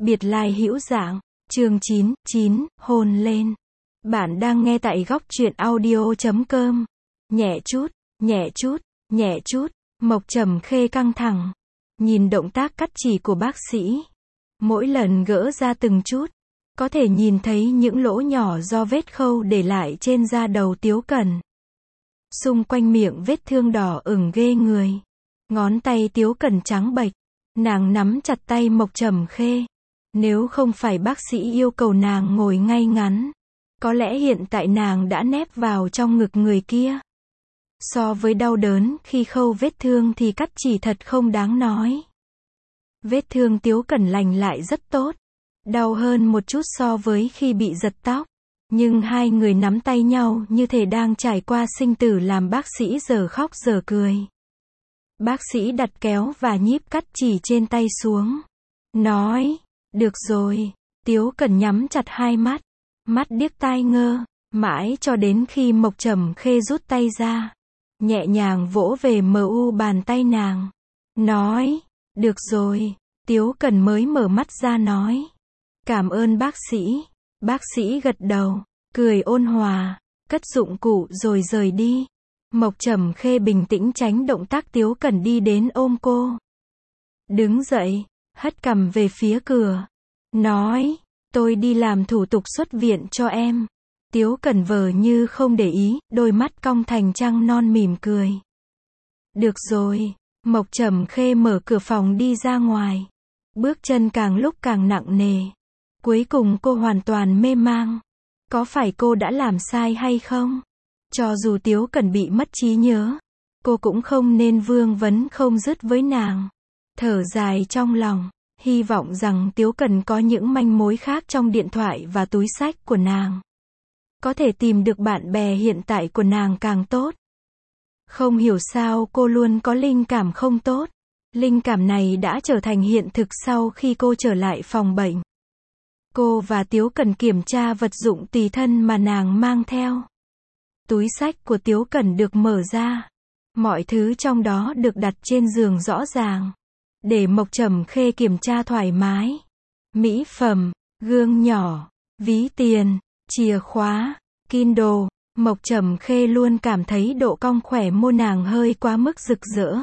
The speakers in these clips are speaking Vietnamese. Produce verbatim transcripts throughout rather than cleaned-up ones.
Biệt lai hữu dạng, chương chín, chín, hôn lên. Bạn đang nghe tại góc truyện audio chấm com. Nhẹ chút, nhẹ chút, nhẹ chút, Mộc Trầm Khê căng thẳng. Nhìn động tác cắt chỉ của bác sĩ. Mỗi lần gỡ ra từng chút, có thể nhìn thấy những lỗ nhỏ do vết khâu để lại trên da đầu Tiếu Cẩn. Xung quanh miệng vết thương đỏ ửng ghê người. Ngón tay Tiếu Cẩn trắng bệch. Nàng nắm chặt tay Mộc Trầm Khê. Nếu không phải bác sĩ yêu cầu nàng ngồi ngay ngắn, có lẽ hiện tại nàng đã nép vào trong ngực người kia. So với đau đớn khi khâu vết thương thì cắt chỉ thật không đáng nói. Vết thương Tiếu Cẩn lành lại rất tốt. Đau hơn một chút so với khi bị giật tóc. Nhưng hai người nắm tay nhau như thể đang trải qua sinh tử làm bác sĩ giờ khóc giờ cười. Bác sĩ đặt kéo và nhíp cắt chỉ trên tay xuống. Nói, được rồi. Tiếu Cẩn nhắm chặt hai mắt. Mắt điếc tai ngơ. Mãi cho đến khi Mộc Trầm Khê rút tay ra. Nhẹ nhàng vỗ về mờ u bàn tay nàng. Nói, được rồi. Tiếu Cẩn mới mở mắt ra nói. Cảm ơn bác sĩ. Bác sĩ gật đầu. Cười ôn hòa. Cất dụng cụ rồi rời đi. Mộc Trầm Khê bình tĩnh tránh động tác Tiếu Cẩn đi đến ôm cô. Đứng dậy. Hất cằm về phía cửa. Nói, tôi đi làm thủ tục xuất viện cho em. Tiếu Cẩn vờ như không để ý, đôi mắt cong thành trăng non mỉm cười. Được rồi. Mộc Trầm Khê mở cửa phòng đi ra ngoài. Bước chân càng lúc càng nặng nề. Cuối cùng cô hoàn toàn mê mang. Có phải cô đã làm sai hay không? Cho dù Tiếu Cẩn bị mất trí nhớ, cô cũng không nên vương vấn không dứt với nàng. Thở dài trong lòng, hy vọng rằng Tiếu Cẩn có những manh mối khác trong điện thoại và túi xách của nàng. Có thể tìm được bạn bè hiện tại của nàng càng tốt. Không hiểu sao cô luôn có linh cảm không tốt. Linh cảm này đã trở thành hiện thực sau khi cô trở lại phòng bệnh. Cô và Tiếu Cẩn kiểm tra vật dụng tùy thân mà nàng mang theo. Túi xách của Tiếu Cẩn được mở ra. Mọi thứ trong đó được đặt trên giường rõ ràng. Để Mộc Trầm Khê kiểm tra thoải mái. Mỹ phẩm, gương nhỏ, ví tiền, chìa khóa, Kindle. Mộc Trầm Khê luôn cảm thấy độ cong khỏe môi nàng hơi quá mức rực rỡ.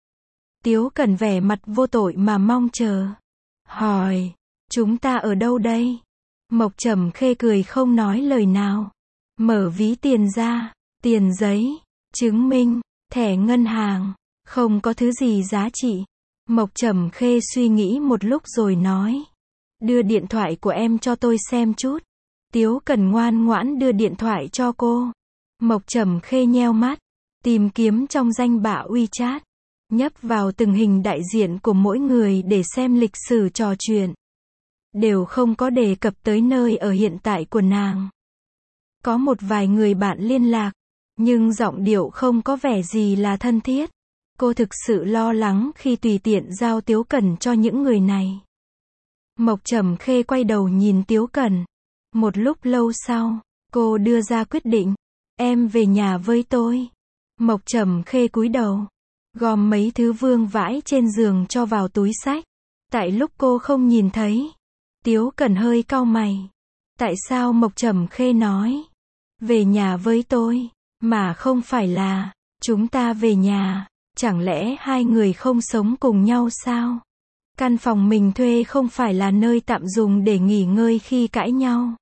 Tiếu Cẩn vẻ mặt vô tội mà mong chờ. Hỏi, chúng ta ở đâu đây? Mộc Trầm Khê cười không nói lời nào. Mở ví tiền ra, tiền giấy, chứng minh, thẻ ngân hàng, không có thứ gì giá trị. Mộc Trầm Khê suy nghĩ một lúc rồi nói. Đưa điện thoại của em cho tôi xem chút. Tiếu Cẩn ngoan ngoãn đưa điện thoại cho cô. Mộc Trầm Khê nheo mắt, tìm kiếm trong danh bạ WeChat. Nhấp vào từng hình đại diện của mỗi người để xem lịch sử trò chuyện. Đều không có đề cập tới nơi ở hiện tại của nàng. Có một vài người bạn liên lạc, nhưng giọng điệu không có vẻ gì là thân thiết. Cô thực sự lo lắng khi tùy tiện giao Tiếu Cẩn cho những người này. Mộc Trầm Khê quay đầu nhìn Tiếu Cẩn. Một lúc lâu sau, cô đưa ra quyết định. Em về nhà với tôi. Mộc Trầm Khê cúi đầu, gom mấy thứ vương vãi trên giường cho vào túi xách. Tại lúc cô không nhìn thấy, Tiếu Cẩn hơi cau mày. Tại sao Mộc Trầm Khê nói về nhà với tôi, mà không phải là chúng ta về nhà? Chẳng lẽ hai người không sống cùng nhau sao? Căn phòng mình thuê không phải là nơi tạm dùng để nghỉ ngơi khi cãi nhau,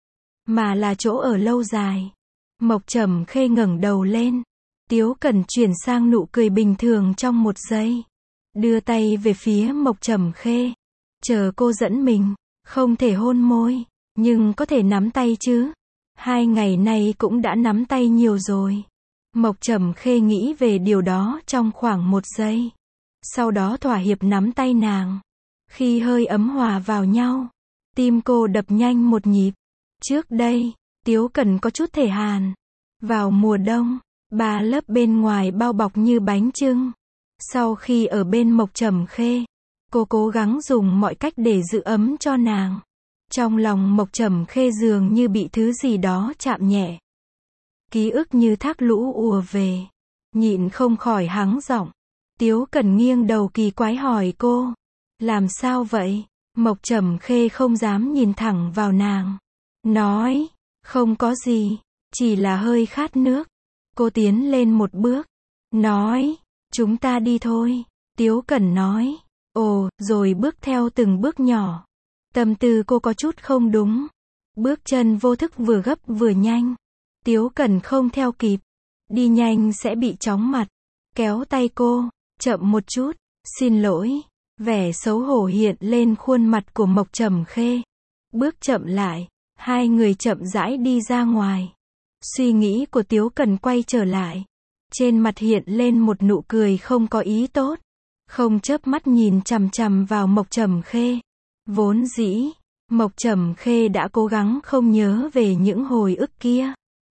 mà là chỗ ở lâu dài. Mộc Trầm Khê ngẩng đầu lên. Tiếu Cẩn chuyển sang nụ cười bình thường trong một giây. Đưa tay về phía Mộc Trầm Khê. Chờ cô dẫn mình. Không thể hôn môi, nhưng có thể nắm tay chứ. Hai ngày nay cũng đã nắm tay nhiều rồi. Mộc Trầm Khê nghĩ về điều đó trong khoảng một giây. Sau đó thỏa hiệp nắm tay nàng. Khi hơi ấm hòa vào nhau, tim cô đập nhanh một nhịp. Trước đây, Tiếu Cẩn có chút thể hàn. Vào mùa đông, ba lớp bên ngoài bao bọc như bánh chưng. Sau khi ở bên Mộc Trầm Khê, cô cố gắng dùng mọi cách để giữ ấm cho nàng. Trong lòng Mộc Trầm Khê dường như bị thứ gì đó chạm nhẹ. Ký ức như thác lũ ùa về. Nhịn không khỏi hắng giọng. Tiếu Cẩn nghiêng đầu kỳ quái hỏi cô. Làm sao vậy? Mộc Trầm Khê không dám nhìn thẳng vào nàng. Nói, không có gì, chỉ là hơi khát nước. Cô tiến lên một bước. Nói, chúng ta đi thôi. Tiếu Cẩn nói, ồ, rồi bước theo từng bước nhỏ. Tâm tư cô có chút không đúng. Bước chân vô thức vừa gấp vừa nhanh. Tiếu Cẩn không theo kịp. Đi nhanh sẽ bị chóng mặt. Kéo tay cô, chậm một chút, xin lỗi. Vẻ xấu hổ hiện lên khuôn mặt của Mộc Trầm Khê. Bước chậm lại, hai người chậm rãi đi ra ngoài. Suy nghĩ của Tiếu Cẩn quay trở lại. Trên mặt hiện lên một nụ cười không có ý tốt. Không chớp mắt nhìn chằm chằm vào Mộc Trầm Khê. Vốn dĩ, Mộc Trầm Khê đã cố gắng không nhớ về những hồi ức kia.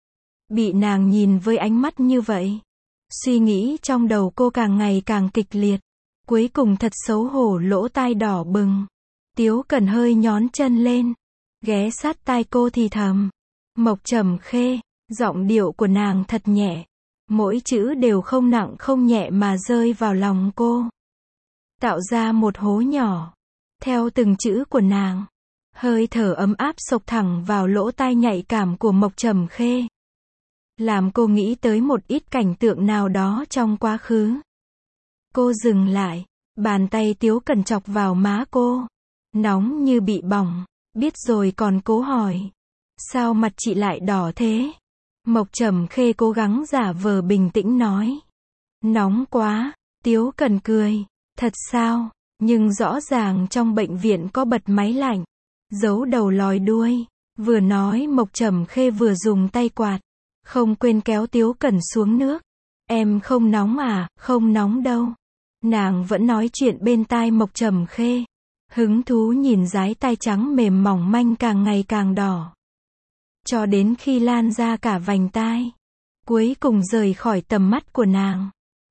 Bị nàng nhìn với ánh mắt như vậy. Suy nghĩ trong đầu cô càng ngày càng kịch liệt. Cuối cùng thật xấu hổ lỗ tai đỏ bừng. Tiếu Cẩn hơi nhón chân lên. Ghé sát tai cô thì thầm. Mộc Trầm Khê, giọng điệu của nàng thật nhẹ. Mỗi chữ đều không nặng không nhẹ mà rơi vào lòng cô. Tạo ra một hố nhỏ. Theo từng chữ của nàng. Hơi thở ấm áp xộc thẳng vào lỗ tai nhạy cảm của Mộc Trầm Khê. Làm cô nghĩ tới một ít cảnh tượng nào đó trong quá khứ. Cô dừng lại. Bàn tay Tiếu Cẩn chọc vào má cô. Nóng như bị bỏng. Biết rồi còn cố hỏi. Sao mặt chị lại đỏ thế? Mộc Trầm Khê cố gắng giả vờ bình tĩnh nói. Nóng quá. Tiếu Cẩn cười. Thật sao? Nhưng rõ ràng trong bệnh viện có bật máy lạnh. Giấu đầu lòi đuôi. Vừa nói Mộc Trầm Khê vừa dùng tay quạt. Không quên kéo Tiếu Cẩn xuống nước. Em không nóng à? Không nóng đâu. Nàng vẫn nói chuyện bên tai Mộc Trầm Khê. Hứng thú nhìn dái tai trắng mềm mỏng manh càng ngày càng đỏ. Cho đến khi lan ra cả vành tai. Cuối cùng rời khỏi tầm mắt của nàng.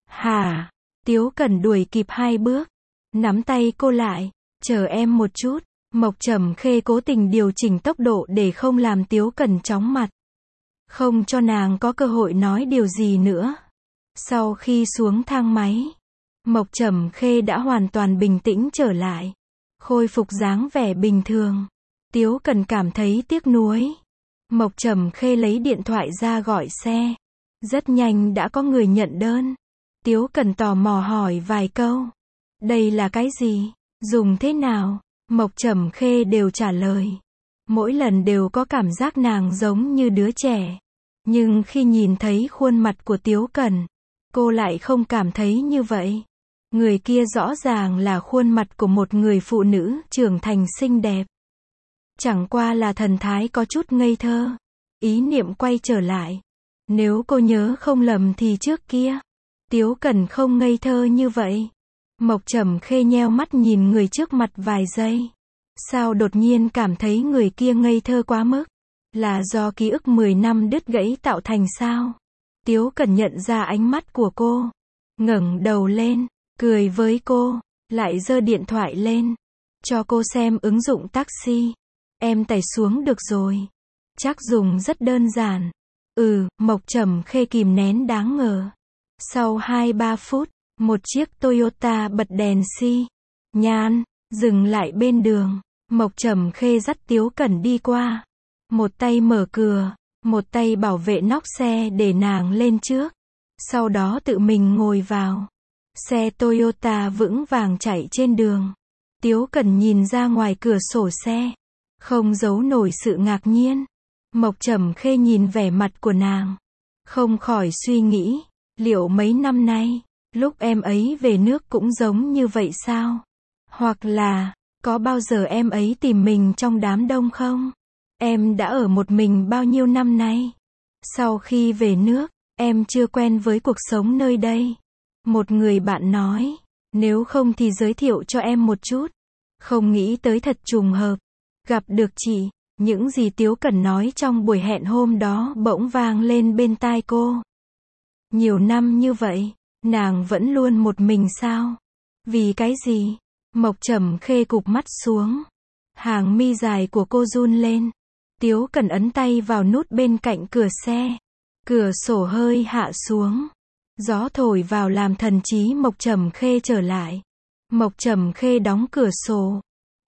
Hả? Tiếu Cẩn đuổi kịp hai bước. Nắm tay cô lại. Chờ em một chút. Mộc Trầm Khê cố tình điều chỉnh tốc độ để không làm Tiếu Cẩn chóng mặt. Không cho nàng có cơ hội nói điều gì nữa. Sau khi xuống thang máy. Mộc Trầm Khê đã hoàn toàn bình tĩnh trở lại. Khôi phục dáng vẻ bình thường. Tiếu Cẩn cảm thấy tiếc nuối. Mộc Trầm Khê lấy điện thoại ra gọi xe. Rất nhanh đã có người nhận đơn. Tiếu Cẩn tò mò hỏi vài câu. Đây là cái gì? Dùng thế nào? Mộc Trầm Khê đều trả lời. Mỗi lần đều có cảm giác nàng giống như đứa trẻ. Nhưng khi nhìn thấy khuôn mặt của Tiếu Cẩn, cô lại không cảm thấy như vậy. Người kia rõ ràng là khuôn mặt của một người phụ nữ trưởng thành xinh đẹp. Chẳng qua là thần thái có chút ngây thơ. Ý niệm quay trở lại. Nếu cô nhớ không lầm thì trước kia, Tiếu Cẩn không ngây thơ như vậy. Mộc Trầm Khê nheo mắt nhìn người trước mặt vài giây. Sao đột nhiên cảm thấy người kia ngây thơ quá mức? Là do ký ức mười năm đứt gãy tạo thành sao? Tiếu Cẩn nhận ra ánh mắt của cô. Ngẩng đầu lên, cười với cô, lại giơ điện thoại lên. Cho cô xem ứng dụng taxi. Em tải xuống được rồi. Chắc dùng rất đơn giản. Ừ, Mộc Trầm Khê kìm nén đáng ngờ. Sau hai ba phút, một chiếc Toyota bật đèn xi nhan, dừng lại bên đường. Mộc Trầm Khê dắt Tiếu Cẩn đi qua. Một tay mở cửa, một tay bảo vệ nóc xe để nàng lên trước. Sau đó tự mình ngồi vào. Xe Toyota vững vàng chạy trên đường. Tiếu Cẩn nhìn ra ngoài cửa sổ xe. Không giấu nổi sự ngạc nhiên. Mộc Trầm Khê nhìn vẻ mặt của nàng. Không khỏi suy nghĩ. Liệu mấy năm nay, lúc em ấy về nước cũng giống như vậy sao? Hoặc là, có bao giờ em ấy tìm mình trong đám đông không? Em đã ở một mình bao nhiêu năm nay? Sau khi về nước, em chưa quen với cuộc sống nơi đây. Một người bạn nói, nếu không thì giới thiệu cho em một chút. Không nghĩ tới thật trùng hợp. Gặp được chị, những gì Tiếu Cẩn nói trong buổi hẹn hôm đó bỗng vang lên bên tai cô. Nhiều năm như vậy, nàng vẫn luôn một mình sao? Vì cái gì? Mộc Trầm Khê cụp mắt xuống. Hàng mi dài của cô run lên. Tiếu Cẩn ấn tay vào nút bên cạnh cửa xe. Cửa sổ hơi hạ xuống. Gió thổi vào làm thần trí Mộc Trầm Khê trở lại. Mộc Trầm Khê đóng cửa sổ.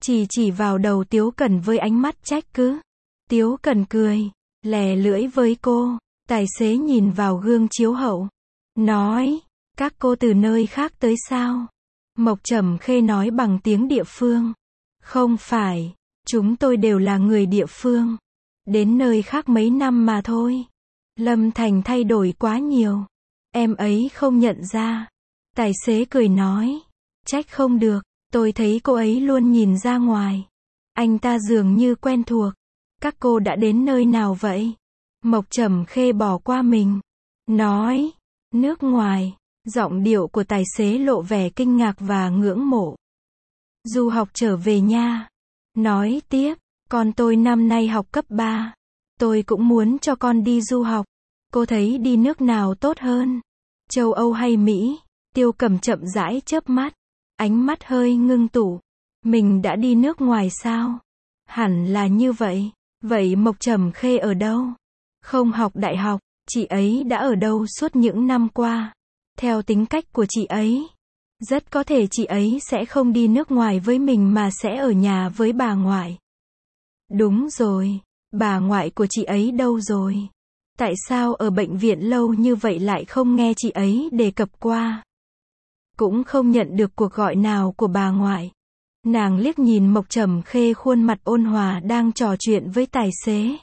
chỉ chỉ vào đầu Tiếu Cẩn với ánh mắt trách cứ. Tiếu Cẩn cười, lè lưỡi với cô. Tài xế nhìn vào gương chiếu hậu, nói, các cô từ nơi khác tới sao? Mộc Trầm Khê nói bằng tiếng địa phương. Không phải, chúng tôi đều là người địa phương. Đến nơi khác mấy năm mà thôi. Lâm Thành thay đổi quá nhiều. Em ấy không nhận ra. Tài xế cười nói, trách không được, tôi thấy cô ấy luôn nhìn ra ngoài. Anh ta dường như quen thuộc. Các cô đã đến nơi nào vậy? Mộc Trầm Khê bỏ qua mình, nói, nước ngoài. Giọng điệu của tài xế lộ vẻ kinh ngạc và ngưỡng mộ. Du học trở về nha. Nói tiếp, con tôi năm nay học cấp ba. Tôi cũng muốn cho con đi du học. Cô thấy đi nước nào tốt hơn? Châu Âu hay Mỹ? Tiêu Cầm chậm rãi chớp mắt. Ánh mắt hơi ngưng tụ. Mình đã đi nước ngoài sao? Hẳn là như vậy. Vậy Mộc Trầm Khê ở đâu? Không học đại học. Chị ấy đã ở đâu suốt những năm qua? Theo tính cách của chị ấy, rất có thể chị ấy sẽ không đi nước ngoài với mình mà sẽ ở nhà với bà ngoại. Đúng rồi, bà ngoại của chị ấy đâu rồi? Tại sao ở bệnh viện lâu như vậy lại không nghe chị ấy đề cập qua? Cũng không nhận được cuộc gọi nào của bà ngoại. Nàng liếc nhìn Mộc Trầm Khê khuôn mặt ôn hòa đang trò chuyện với tài xế.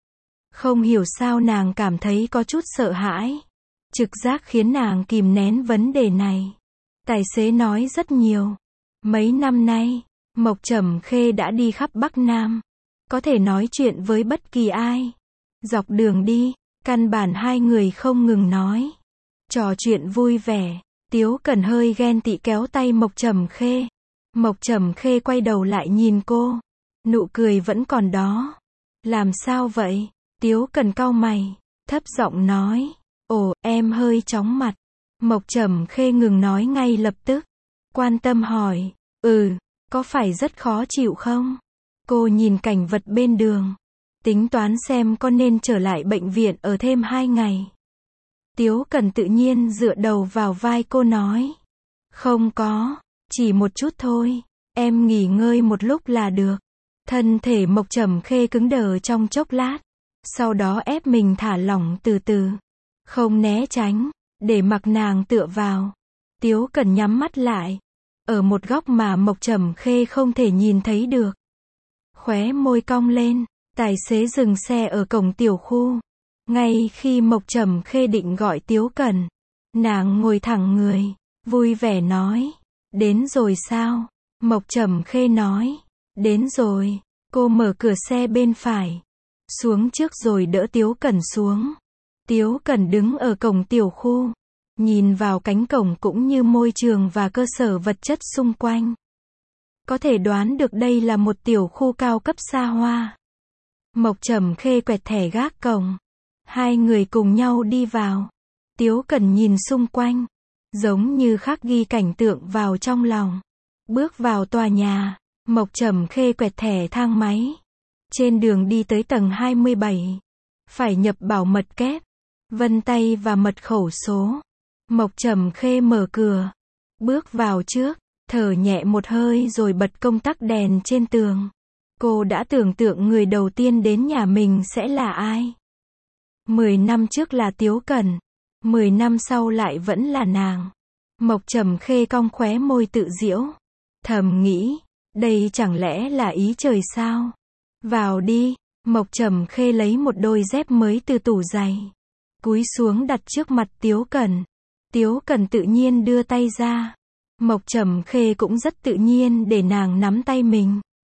Không hiểu sao nàng cảm thấy có chút sợ hãi. Trực giác khiến nàng kìm nén vấn đề này. Tài xế nói rất nhiều. Mấy năm nay, Mộc Trầm Khê đã đi khắp Bắc Nam. Có thể nói chuyện với bất kỳ ai. Dọc đường đi, căn bản hai người không ngừng nói. Trò chuyện vui vẻ. Tiếu Cẩn hơi ghen tị kéo tay Mộc Trầm Khê. Mộc Trầm Khê quay đầu lại nhìn cô. Nụ cười vẫn còn đó. Làm sao vậy? Tiếu Cẩn cau mày. Thấp giọng nói. Ồ, em hơi chóng mặt. Mộc Trầm Khê ngừng nói ngay lập tức. Quan tâm hỏi. Ừ, có phải rất khó chịu không? Cô nhìn cảnh vật bên đường. Tính toán xem có nên trở lại bệnh viện ở thêm hai ngày. Tiếu Cẩn tự nhiên dựa đầu vào vai cô nói. Không có, chỉ một chút thôi. Em nghỉ ngơi một lúc là được. Thân thể Mộc Trầm Khê cứng đờ trong chốc lát. Sau đó ép mình thả lỏng từ từ. Không né tránh, để mặc nàng tựa vào. Tiếu Cẩn nhắm mắt lại. Ở một góc mà Mộc Trầm Khê không thể nhìn thấy được. Khóe môi cong lên, tài xế dừng xe ở cổng tiểu khu. Ngay khi Mộc Trầm Khê định gọi Tiếu Cẩn, nàng ngồi thẳng người, vui vẻ nói. Đến rồi sao? Mộc Trầm Khê nói. Đến rồi. Cô mở cửa xe bên phải. Xuống trước rồi đỡ Tiếu Cẩn xuống. Tiếu Cẩn đứng ở cổng tiểu khu, nhìn vào cánh cổng cũng như môi trường và cơ sở vật chất xung quanh. Có thể đoán được đây là một tiểu khu cao cấp xa hoa. Mộc Trầm Khê quẹt thẻ gác cổng. Hai người cùng nhau đi vào. Tiếu Cẩn nhìn xung quanh, giống như khắc ghi cảnh tượng vào trong lòng. Bước vào tòa nhà, Mộc Trầm Khê quẹt thẻ thang máy. Trên đường đi tới tầng hai mươi bảy, phải nhập bảo mật kép, vân tay và mật khẩu số. Mộc Trầm Khê mở cửa, bước vào trước, thở nhẹ một hơi rồi bật công tắc đèn trên tường. Cô đã tưởng tượng người đầu tiên đến nhà mình sẽ là ai. Mười năm trước là Tiếu Cẩn, mười năm sau lại vẫn là nàng. Mộc Trầm Khê cong khóe môi tự giễu, thầm nghĩ, đây chẳng lẽ là ý trời sao? Vào đi. Mộc Trầm Khê lấy một đôi dép mới từ tủ giày, cúi xuống đặt trước mặt Tiếu Cẩn. Tiếu Cẩn tự nhiên đưa tay ra. Mộc Trầm Khê cũng rất tự nhiên để nàng nắm tay mình.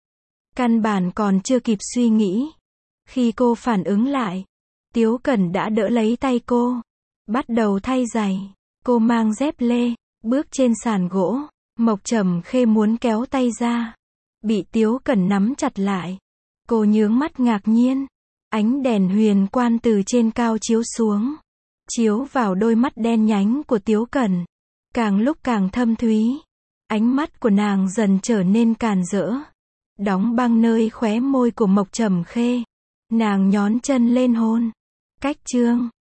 Căn bản còn chưa kịp suy nghĩ. Khi cô phản ứng lại, Tiếu Cẩn đã đỡ lấy tay cô, bắt đầu thay giày. Cô mang dép lê, bước trên sàn gỗ. Mộc Trầm Khê muốn kéo tay ra, bị Tiếu Cẩn nắm chặt lại. Cô nhướng mắt ngạc nhiên. Ánh đèn huyền quan từ trên cao chiếu xuống, chiếu vào đôi mắt đen nhánh của Tiếu Cẩn, càng lúc càng thâm thúy. Ánh mắt của nàng dần trở nên càn rỡ, đóng băng nơi khóe môi của Mộc Trầm Khê. Nàng nhón chân lên hôn. Cách chương